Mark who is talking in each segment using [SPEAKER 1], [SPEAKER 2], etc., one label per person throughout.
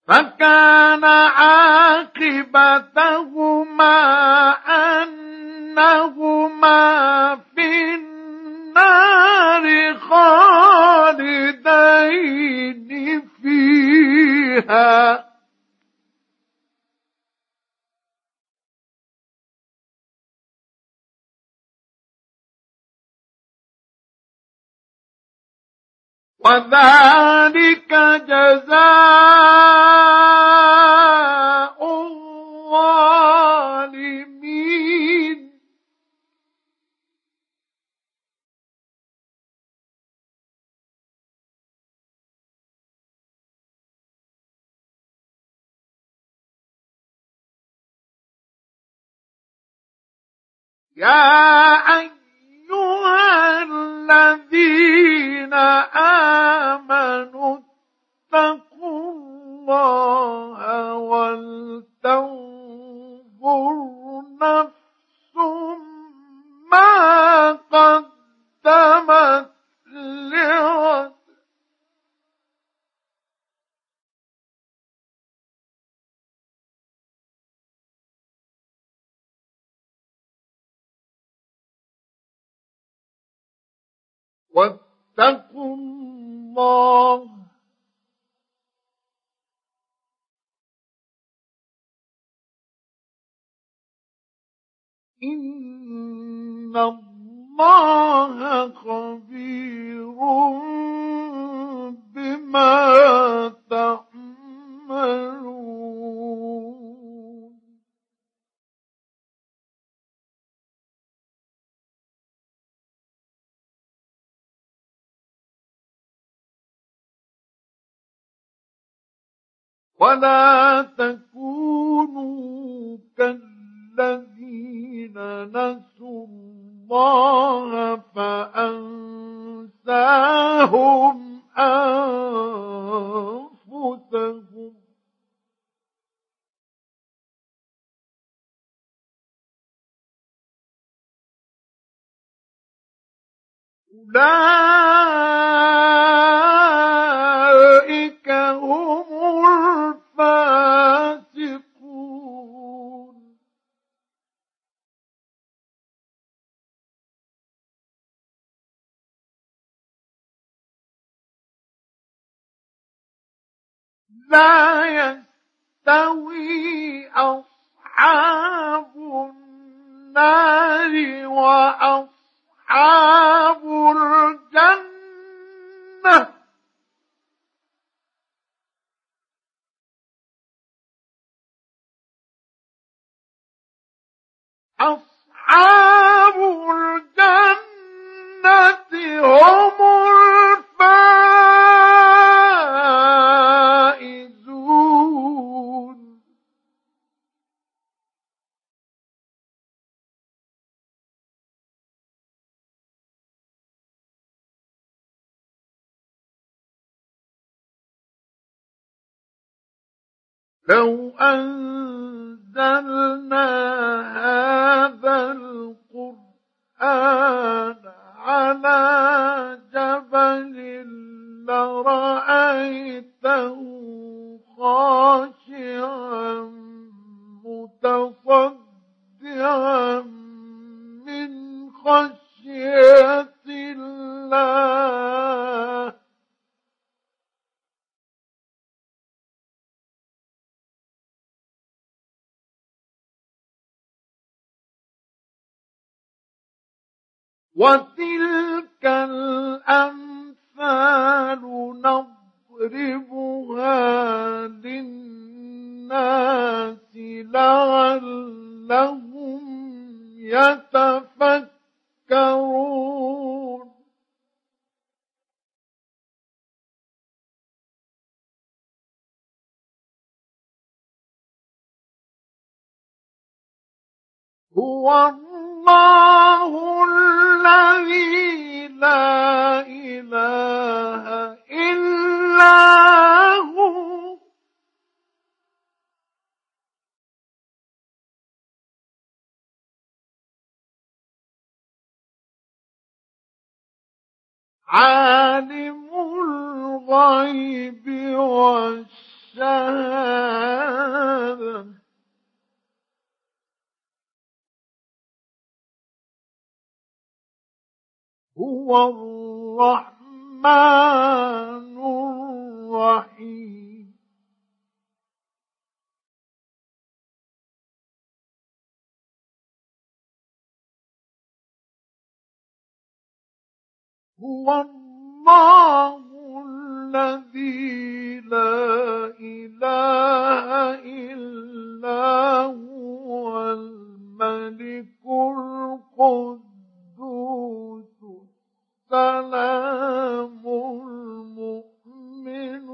[SPEAKER 1] فكان عاقبتهما أنهما في النار خالدين فيها وذلك جزاء الظالمين يا أيها الذين آمنوا اتقوا الله ولتنظر نفس ما قدمت لغد واتقوا الله إن الله خبير بما تعملون ولا تكونوا كالذين نسوا الله فأنساهم أنفسهم أولئك هم الفاسقون لا يستوي أصحاب النار وأصحاب الجنة أصحاب الجنة هم الفائزون لو أنزلنا هذا القرآن على جبل لرأيته خاشعا متصدعا من خشية الله وتلك الأمثال نضربها للناس لعلهم يتفكرون هو الله الذي لا إله إلا هو عالم الغيب والشهادة الشهادة هو الرحمن الرحيم هو الله الذي لا إله إلا هو الملك القدوس السلام المؤمن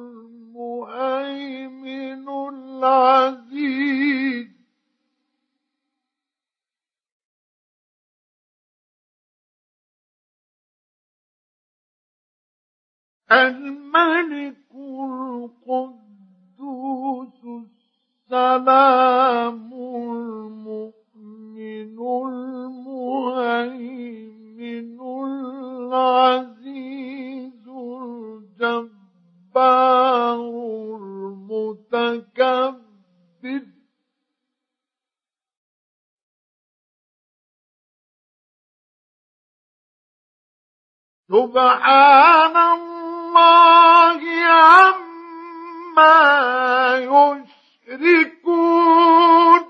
[SPEAKER 1] المهيمن العزيز الملك القدوس السلام المؤمن المهيمن العزيز الجبار المتكبر سبحان الله عما يشركون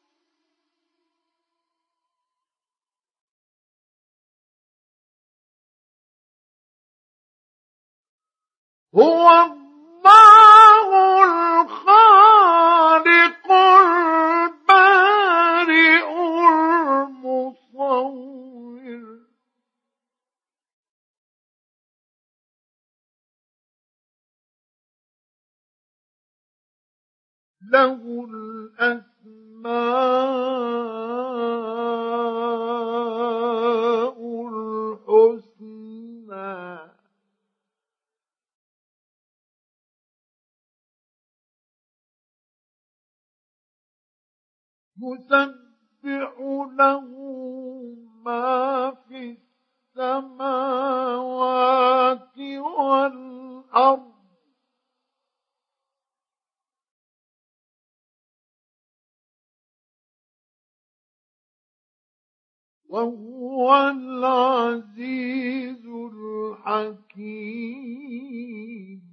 [SPEAKER 1] هو الله الخالق البارئ المصور له الأسماء الحسنى يسبح له ما في السماوات والأرض وهو العزيز الحكيم